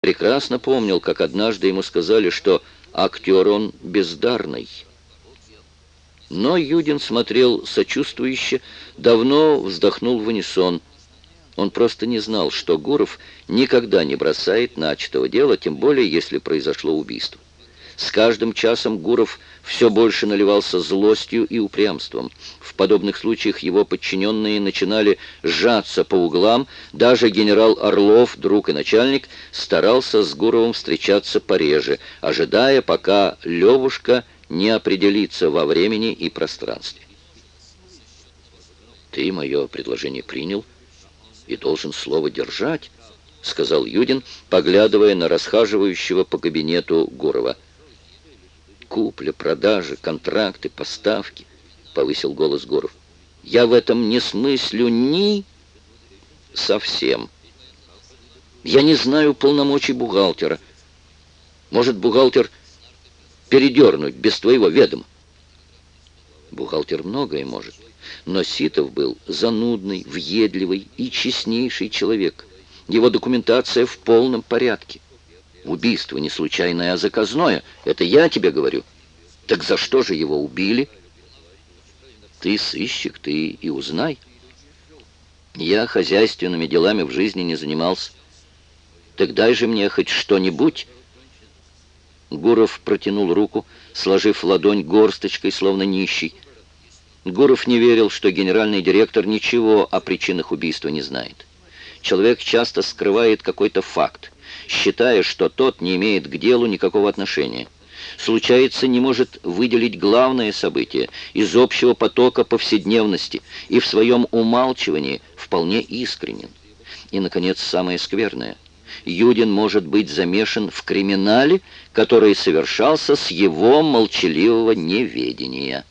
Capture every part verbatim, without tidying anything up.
Прекрасно помнил, как однажды ему сказали, что актер он бездарный. Но Юдин смотрел сочувствующе, давно вздохнул в унисон. Он просто не знал, что Гуров никогда не бросает начатого дела, тем более, если произошло убийство. С каждым часом Гуров все больше наливался злостью и упрямством. В подобных случаях его подчиненные начинали сжаться по углам. Даже генерал Орлов, друг и начальник, старался с Гуровым встречаться пореже, ожидая, пока Левушка не определится во времени и пространстве. «Ты мое предложение принял и должен слово держать», — сказал Юдин, поглядывая на расхаживающего по кабинету Гурова. «Купля, продажи, контракты, поставки», — повысил голос Гуров. «Я в этом не смыслю ни совсем. Я не знаю полномочий бухгалтера. Может, бухгалтер передернуть без твоего ведома?» Бухгалтер многое может, но Ситов был занудный, въедливый и честнейший человек. Его документация в полном порядке. Убийство не случайное, а заказное. Это я тебе говорю. Так за что же его убили? Ты сыщик, ты и узнай. Я хозяйственными делами в жизни не занимался. Так дай же мне хоть что-нибудь. Гуров протянул руку, сложив ладонь горсточкой, словно нищий. Гуров не верил, что генеральный директор ничего о причинах убийства не знает. Человек часто скрывает какой-то факт, считая, что тот не имеет к делу никакого отношения. Случается, не может выделить главное событие из общего потока повседневности и в своем умалчивании вполне искренен. И, наконец, самое скверное. Юдин может быть замешан в криминале, который совершался с его молчаливого неведения.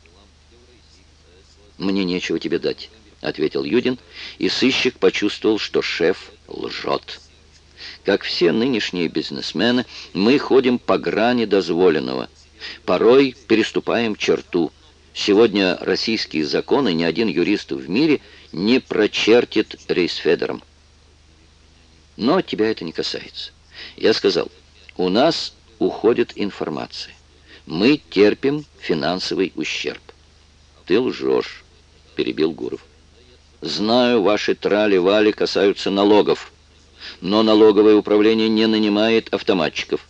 «Мне нечего тебе дать», — ответил Юдин, и сыщик почувствовал, что шеф лжет. Как все нынешние бизнесмены, мы ходим по грани дозволенного. Порой переступаем черту. Сегодня российские законы ни один юрист в мире не прочертит рейхсфедером. Но тебя это не касается. Я сказал, у нас уходит информация. Мы терпим финансовый ущерб. Ты лжешь, перебил Гуров. Знаю, ваши трали-вали касаются налогов, но налоговое управление не нанимает автоматчиков.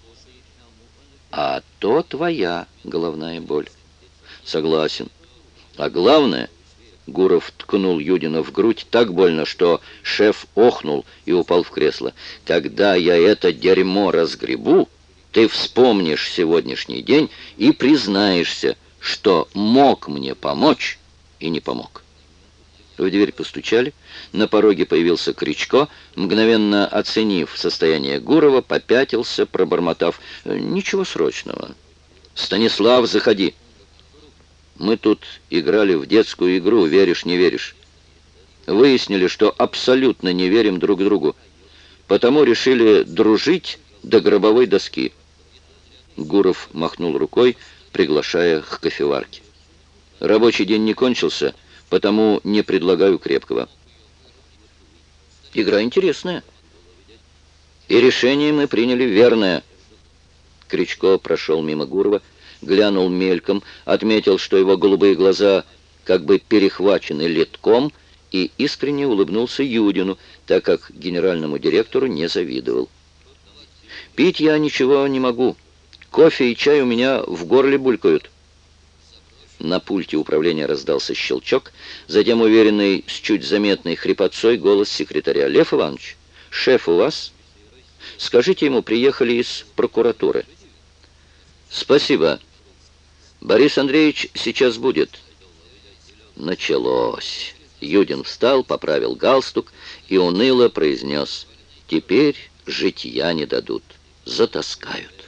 А то твоя головная боль. Согласен. А главное, Гуров ткнул Юдина в грудь так больно, что шеф охнул и упал в кресло. Когда я это дерьмо разгребу, ты вспомнишь сегодняшний день и признаешься, что мог мне помочь и не помог. В дверь постучали. На пороге появился Кричко, мгновенно оценив состояние Гурова, попятился, пробормотав: «Ничего срочного. Станислав, заходи. Мы тут играли в детскую игру, веришь, не веришь. Выяснили, что абсолютно не верим друг другу, потому решили дружить до гробовой доски». Гуров махнул рукой, приглашая к кофеварке. «Рабочий день не кончился, потому не предлагаю крепкого». «Игра интересная. И решение мы приняли верное». Кричко прошел мимо Гурова, глянул мельком, отметил, что его голубые глаза как бы перехвачены литком, и искренне улыбнулся Юдину, так как генеральному директору не завидовал. «Пить я ничего не могу. Кофе и чай у меня в горле булькают». На пульте управления раздался щелчок, затем уверенный с чуть заметной хрипотцой голос секретаря. «Лев Иванович, шеф у вас? Скажите ему, приехали из прокуратуры». «Спасибо. Борис Андреевич сейчас будет». Началось. Юдин встал, поправил галстук и уныло произнес: «Теперь житья не дадут, затаскают».